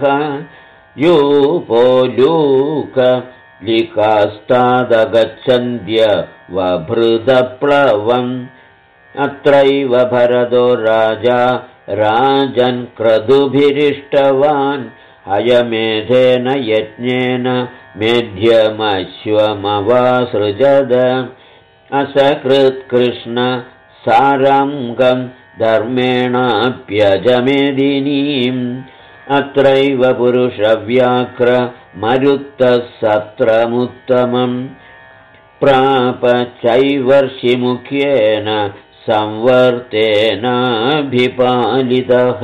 Speaker 1: यूपोलूकलिकास्तादगच्छन्त्य वभृतप्लवम् अत्रैव भरतो राजा राजन् क्रतुभिरिष्टवान् हयमेधेन यज्ञेन मेध्यमश्वमवासृजद असकृत्कृष्ण सारङ्गं धर्मेणाप्यजमेदिनीम् अत्रैव पुरुषव्याघ्र मरुत्तः सत्रमुत्तमम् प्राप चैवर्षिमुख्येन संवर्तेनाभिपालितः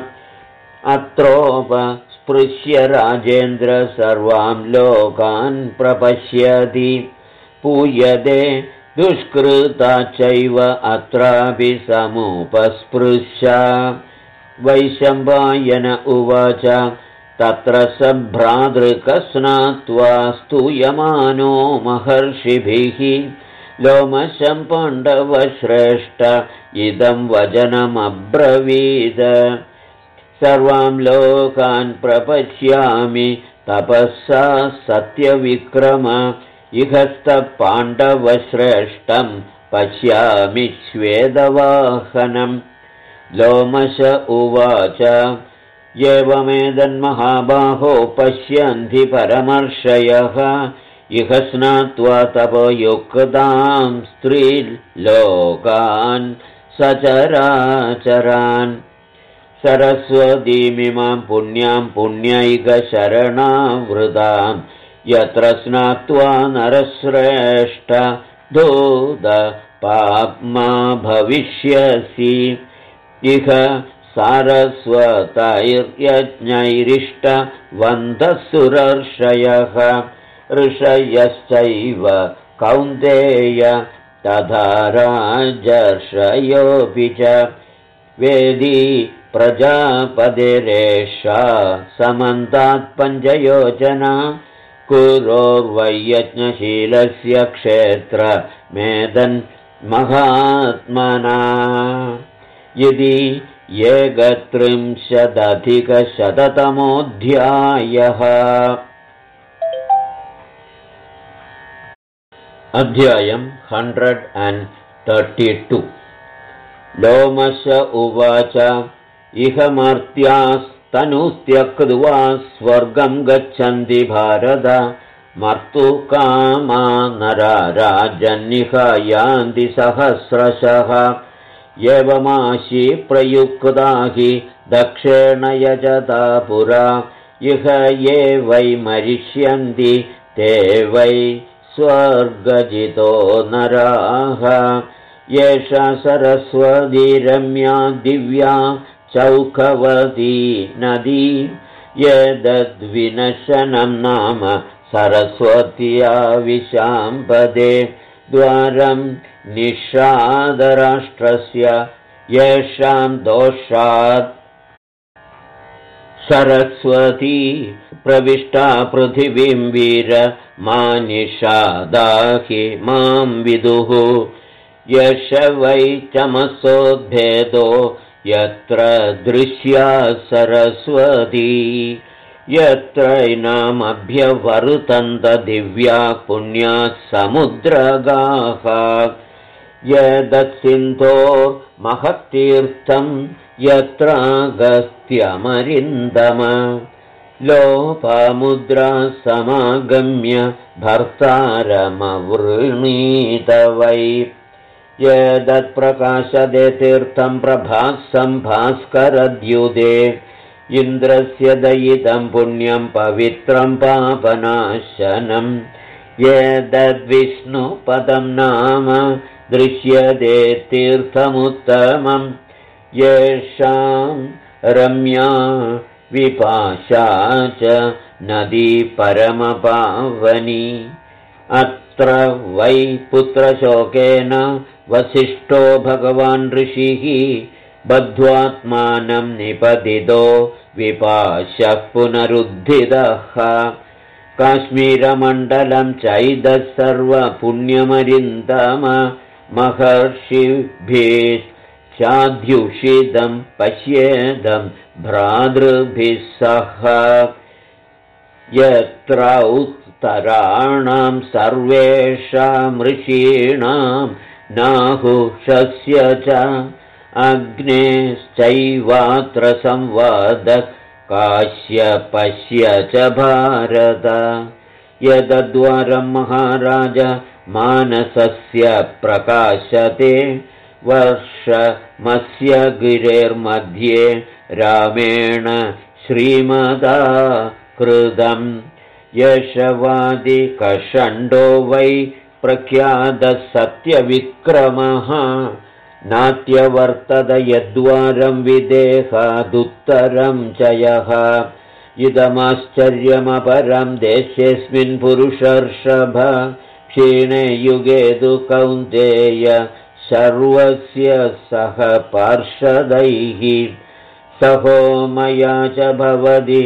Speaker 1: अत्रोपस्पृश्य राजेन्द्र सर्वान् लोकान् प्रपश्यति पूयते दुष्कृता चैव अत्रापि समुपस्पृश्य वैशम्पायन उवाच तत्र स भ्रातृकस्नात्वा स्तूयमानो महर्षिभिः लोमशं पाण्डवश्रेष्ठ इदं वचनमब्रवीद सर्वां लोकान् प्रपश्यामि तपःसा सत्यविक्रम इहस्तः पाण्डवश्रेष्ठं पश्यामि श्वेतवाहनम् लोमश उवाच एवमेदन्महाबाहो पश्यन्ति परमर्षयः इह स्नात्वा तपोयुक्तां स्त्रीलोकान् सचराचरान् सरस्वतीमिमां पुण्यां पुण्यैकशरणावृतां यत्र स्नात्वा नरश्रेष्ठ दूत पाप्मा भविष्यसि इह सारस्वतैर्यज्ञैरिष्टवन्तः ऋषयश्चैव कौन्तेय तथा राजर्षयोऽपि च वेदी प्रजापतिरेषा समन्तात् पञ्चयोजना कुरोर्वैयज्ञशीलस्य क्षेत्रमेदन् महात्मना इति 31अधिकशततमोऽध्यायः। अध्यायं 132। लोमश उवाच इह मर्त्यास्तनुस्त्यक्त्वा स्वर्गं गच्छन्ति भारत मर्तुकामा नरा राजन्निह यान्ति सहस्रशः एवमाशी प्रयुक्ता हि दक्षेण यजता पुरा इह ये वै मरिष्यन्ति ते वै स्वर्गजितो नराः एषा सरस्वती रम्या दिव्या चौखवती नदी एतद्विनशनं नाम सरस्वत्या विशाम्पदे द्वारं निषादराष्ट्रस्य येषां दोषात् सरस्वती प्रविष्टा पृथिवीं वीर मा निषादाहि मां विदुः यश वै चमसोद्भेदो यत्र दृश्या सरस्वती यत्रैनामभ्यवरुतन्त दिव्या पुण्या समुद्रगाः यदत्सिन्धो महत्तीर्थं यत्रागस्त्यमरिन्दम लोपामुद्रा समागम्य भर्तारमवृणीत वै यदत्प्रकाशदे तीर्थं प्रभासं भास्करद्युदे इन्द्रस्य दयितं पुण्यं पवित्रं पापनाशनं यदद्विष्णुपदं नाम दृश्यते तीर्थमुत्तमं येषां रम्या विपाशा च नदी परमपावनी अत्र वै पुत्रशोकेन वसिष्ठो भगवान् ऋषिः बद्ध्वात्मानं निपतितो विपाशः पुनरुद्धितः काश्मीरमण्डलं चैदः सर्वपुण्यमरिन्दम महर्षिभिश्चाध्युषितं पश्येदं भ्रातृभिः सह यत्र उत्तराणां सर्वेषां ऋषीणां नाहुषस्य च अग्नेश्चैवात्र संवादः काश्यपस्य च भारत यद्द्वारं महाराज मानसस्य प्रकाशते वर्षमस्य गिरेर्मध्ये रामेण श्रीमदा कृतम् यशवादिकषण्डो वै प्रख्यातः सत्यविक्रमः नाट्यवर्तत यद्वारं विदेहादुत्तरं च यः इदमाश्चर्यमपरं देशेऽस्मिन् पुरुषर्षभ क्षीणे युगे तु कौन्तेय सर्वस्य सह पार्षदैः सहो मया च भवति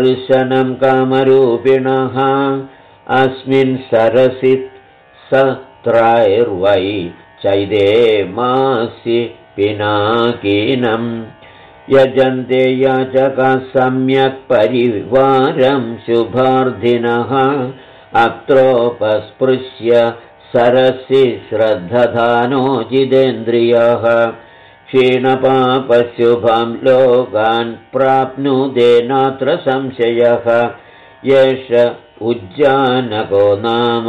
Speaker 1: दर्शनं कामरूपिणः अस्मिन् सरसि स त्रैर्वै चैदेमासि पिनाकिनम् यजन्ते याचकाः सम्यक् परिवारं शुभार्थिनः अत्रोपस्पृश्य सरसि श्रद्धधानो जितेन्द्रियः क्षीणपापशुभं लोकान् प्राप्नुते नात्र संशयः एष उज्जानको नाम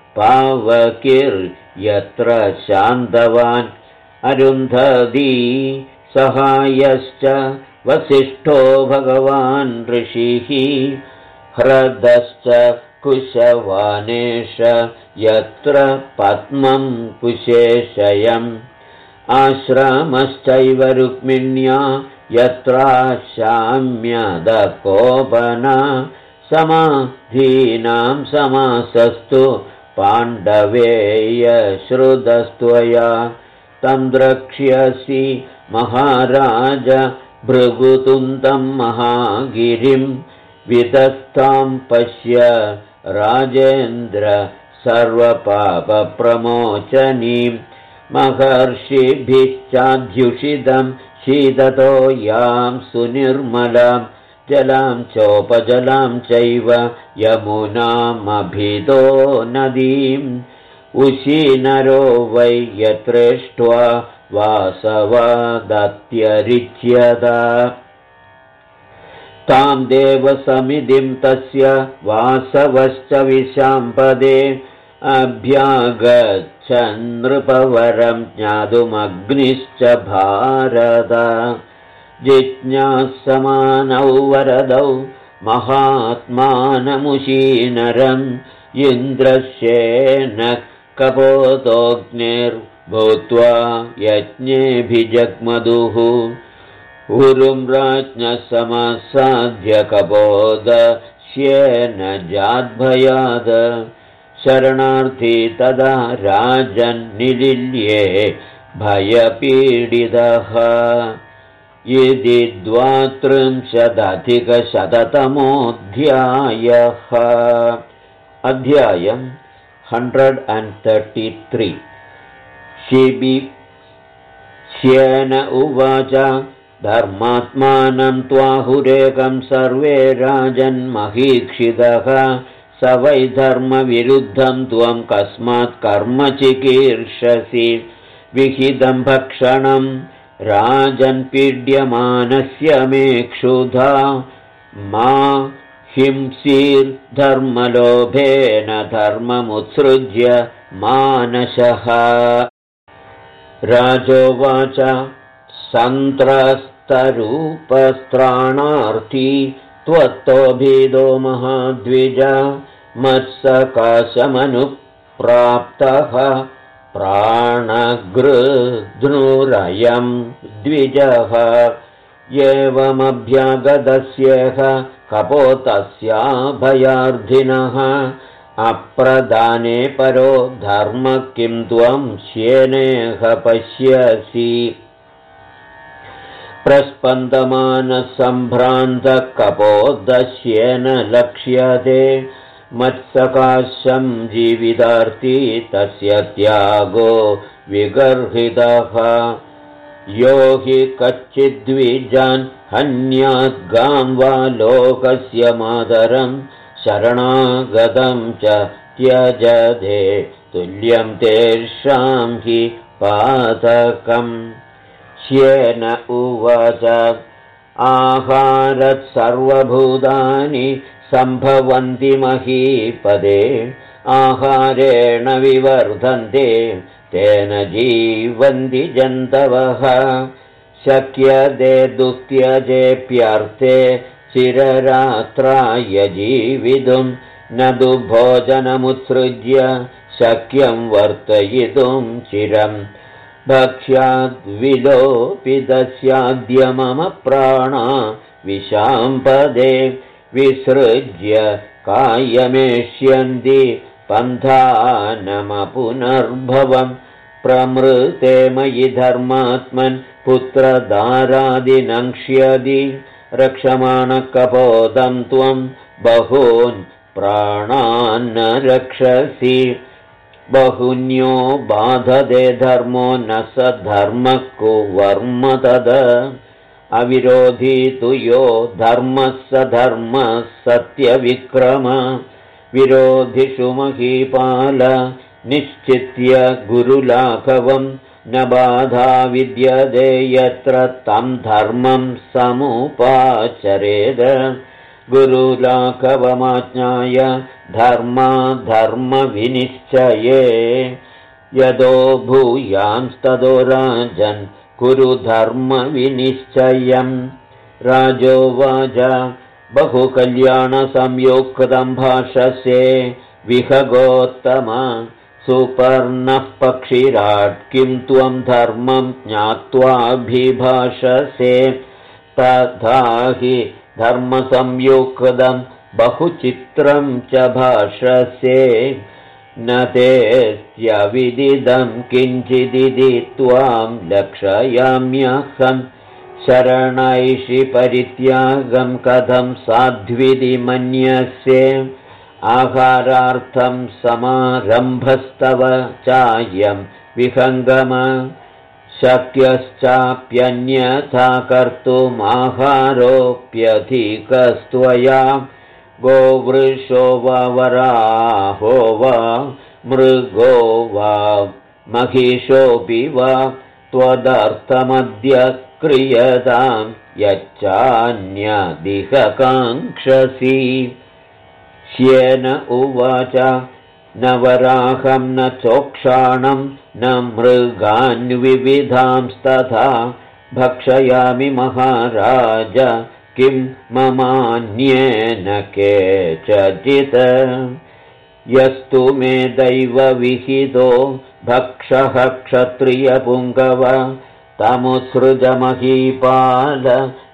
Speaker 1: पावकिर्यत्र शान्तवान् अरुन्धती सहायश्च वसिष्ठो भगवान् ऋषिः ह्रदश्च कुशवानेश यत्र पद्मं कुशेशयम् आश्रमश्चैव रुक्मिण्या यत्राशाम्यदकोपना समाधीनां समासस्तु पाण्डवेय श्रुतस्त्वया तं द्रक्ष्यसि महाराज भृगुतुन्दं महागिरिं वितस्तां पश्य राजेन्द्र सर्वपापप्रमोचनीं महर्षिभिश्चाध्युषितं शीततो यां सुनिर्मलां जलां चोपजलां चैव यमुनामभितो नदीम् उशीनरो वै यत्रेष्ट्वा वासवादत्यरिच्यत तां देवसमितिं तस्य वासवश्च विशाम्पदे अभ्यागच्छन्नृपवरं ज्ञातुमग्निश्च भारत जिज्ञासमानौ वरदौ महात्मानमुशीनरम् इन्द्रस्येन कपोतोऽग्निर्भूत्वा यज्ञेऽभिजग्मधुः उरुं राज्ञः समसाध्य कपोदस्येन जाद्भयाद शरणार्थी तदा राजन्निलिल्ये भयपीडितः इति 32-शततमोऽध्यायः अध्यायम् 133 शिबिष्येन उवाच धर्मात्मानं त्वाहुरेकं सर्वे राजन्महीक्षितः स वै धर्मविरुद्धं त्वं कस्मात् कर्म चिकीर्षसि विहितं भक्षणं राजन्पीड्यमानस्य मे क्षुधा मा हिंसीर्धर्मलोभेन धर्ममुत्सृज्य मानशः राजोवाच सन्त्रस्तरूपस्त्राणार्थी त्वत्तो भीदो महाद्विज मत्सकाशमनुप्राप्तः प्राणगृध्नुरयं द्विजः एवमभ्यागतस्येह कपोतस्याभयार्थिनः अप्रदाने परो धर्म किं त्वं श्येनेह पश्यसि प्रस्पन्दमानसम्भ्रान्तः कपोदस्येन लक्ष्यते मत्सकाशं जीवितार्थी तस्य त्यागो विगर्हितः यो हि कच्चिद्विजान् हन्याद्गां वा लोकस्य मातरं शरणागतं च त्यजते तुल्यं तेषां हि पातकम् श्येन उवाच आहारत् सर्वभूतानि सम्भवन्ति महीपदे आहारेण विवर्धन्ते तेन जीवन्ति जन्तवः शक्यते दुस्त्यजेऽप्यर्थे चिररात्राय जीवितुं न तु भोजनमुत्सृज्य शक्यं वर्तयितुं चिरम् भक्ष्याद्विलोपितस्याद्य मम प्राणा विशाम्पदे विसृज्य कायमेष्यन्ति पन्थानमपुनर्भवम् प्रमृते मयि धर्मात्मन् पुत्रदारादिनङ्क्ष्यति रक्षमाणकपोदं त्वं बहून् प्राणान् रक्षसि बहुन्यो बाधते धर्मो न स धर्मः कुवर्म तद अविरोधी तु यो धर्मः स धर्मः सत्यविक्रम विरोधिषु महीपाल निश्चित्य गुरुलाघवं न बाधा विद्यते यत्र तं धर्मं समुपाचरेद गुरुलाघवमाज्ञाय धर्मविनिश्चये यदो भूयांस्ततो राजन् कुरु धर्मविनिश्चयम् राजोवाच बहुकल्याणसंयुक्तं भाषसे विहगोत्तम सुपर्णः पक्षिराट् किं त्वं धर्मं ज्ञात्वाभिभाषसे तथा हि धर्मसंयुक्तं बहुचित्रं च भाषसे न तेऽस्त्यविदिदं किञ्चिदिति त्वां लक्षयाम्यहं शरणैषि परित्यागं कथं साध्विति मन्यसे आहारार्थं समारम्भस्तव चायं विहङ्गम शक्यश्चाप्यन्यथा कर्तुमाहारोऽप्यधिकस्त्वया गोवृषो वा वराहो वा मृगो वा महिषोऽपि वा त्वदर्थमद्य क्रियतां यच्चान्यदिहकाङ्क्षसि श्येन उवाच न वराहं न चोक्षाणं न मृगान्विविधांस्तथा भक्षयामि महाराज किं ममान्येन केचचित् यस्तु मे दैवविहितो भक्षः क्षत्रियपुङ्गव तमुत्सृजमहीपाल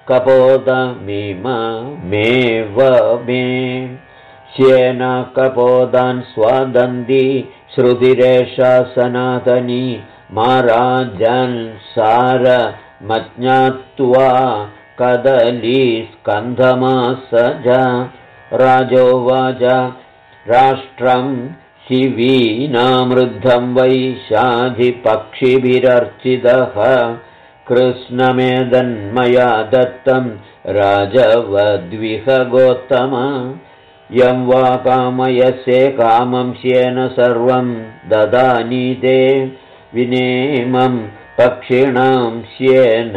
Speaker 1: कपोदमिममेव मे श्येन कपोदान् स्वादन्ति श्रुतिरेषा सनातनी महाराजन् सारमज्ञात्वा कदलीस्कन्धमासज राजोवाच राष्ट्रं शिवीनामृद्धं वै शाधिपक्षिभिरर्चितः कृष्णमेदन्मया दत्तं राजवद्विहगोत्तम यं वा कामयसे कामं श्येन सर्वं ददानीते विनेमं पक्षिणां श्येन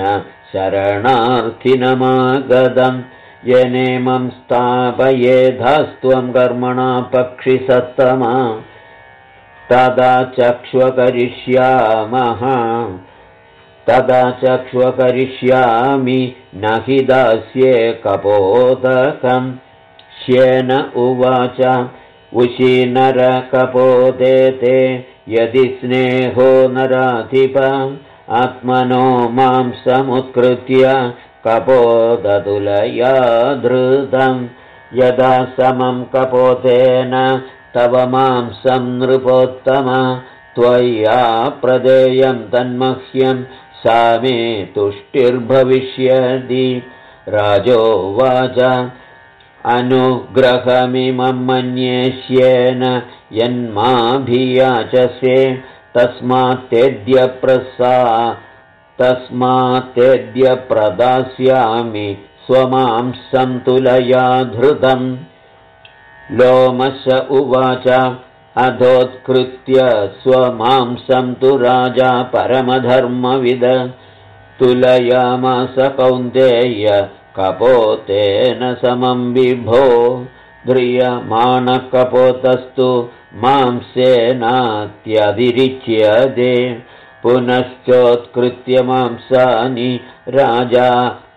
Speaker 1: शरणार्थिनमागतं येनेमं स्थापयेधास्त्वं कर्मणा पक्षिसत्तमा तदा चक्ष्वकरिष्यामि न हि दास्ये कपोदकम् श्येन उवाच उशीनरकपोते ते यदि स्नेहो नराधिप आत्मनो मां समुत्कृत्य कपोदतुलया धृतं यदा समं कपोतेन तव मांसं नृपोत्तम त्वया प्रदेयं तन्मह्यं सा मे तुष्टिर्भविष्यति राजोवाच अनुग्रहमिमं मन्ये श्येन यन्माभियाचसे तस्मात्तेद्य प्रदास्यामि स्वमांसं तुलया धृतम् लोमश उवाच अधोत्कृत्य स्वमांसं तु राजा परमधर्मविद तुलयामास कौन्तेय कपोतेन समं विभो ध्रियमाणकपोतस्तु मांसेनात्यतिरिच्यते पुनश्चोत्कृत्य मांसानि राजा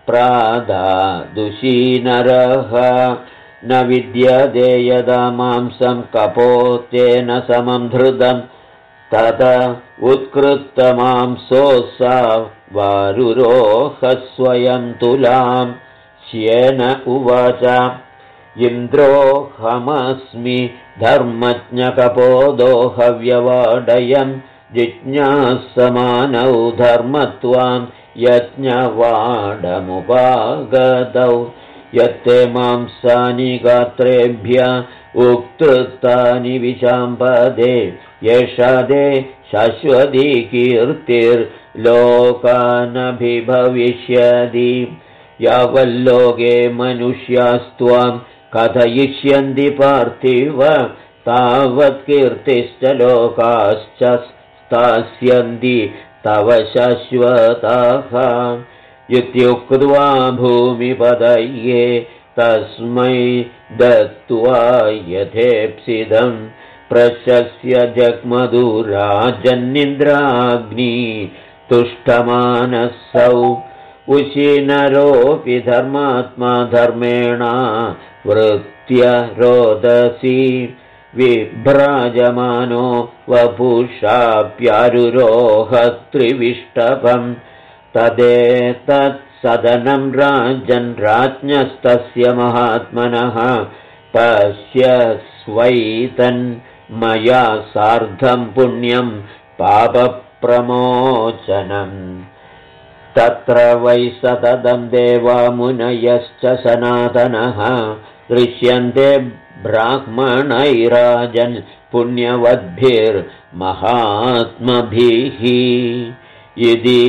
Speaker 1: प्रादादुषीनरः न विद्यते यदा मांसं कपोतेन समं धृतं तत उत्कृतमांसोऽसा वारुरोह स्वयं तुलां श्येन उवाच इन्द्रोऽहमस्मि धर्मज्ञकपोदो हव्यवाडयं जिज्ञासमानौ धर्मत्वां यज्ञवाडमुपागतौ यत्ते मांसानि गात्रेभ्य उक्तृतानि विशाम्पदे एषा ते शाश्वती कीर्तिर्लोकानभिभविष्यति यावल्लोके मनुष्यास्त्वां कथयिष्यन्ति पार्थिव तावत् कीर्तिश्च लोकाश्च स्थास्यन्ति तव शाश्वताः इत्युक्त्वा भूमिपतये तस्मै दत्त्वा यथेप्सितं प्रशस्य जग्मधुराजन्निन्द्राग्नि तुष्टमानसौ उशिनरोऽपि धर्मात्मा धर्मेण वृत्त्य रोदसी विभ्राजमानो वपुषाप्यारुरोहत्रिविष्टभम् तदेतत्सदनं राजन् राज्ञस्तस्य महात्मनः पश्य स्वैतन्मया सार्धं पुण्यं पापप्रमोचनम् तत्र वै सततं देवा मुनयश्च सनातनः दृश्यन्ते ब्राह्मणैराजन् पुण्यवद्भिर्महात्मभिः इति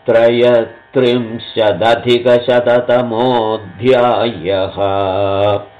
Speaker 1: 33 अधिकशततमोऽध्यायः।